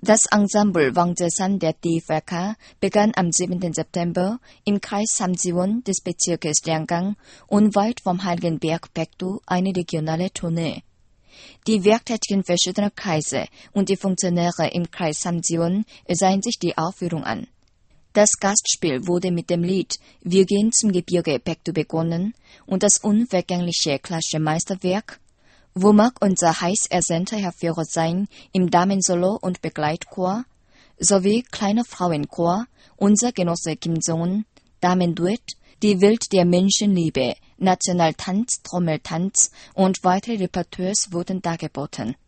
Das Ensemble Wangjasan der DFK begann am 7. September im Kreis Samjiwon des Bezirkes Lianggang unweit vom Heiligen Berg Baekdu eine regionale Tournee. Die Werktätigen verschiedener Kreise und die Funktionäre im Kreis Samjiwon sahen sich die Aufführung an. Das Gastspiel wurde mit dem Lied Wir gehen zum Gebirge Baekdu begonnen und das unvergängliche klassische Meisterwerk Wo mag unser heiß ersehnter Herr Führer sein im Damensolo und Begleitchor sowie kleiner Frauenchor Unser Genosse Kim Jong-un, Damenduett, Die Welt der Menschenliebe, Nationaltanz, Trommeltanz und weitere Repertoires wurden dargeboten.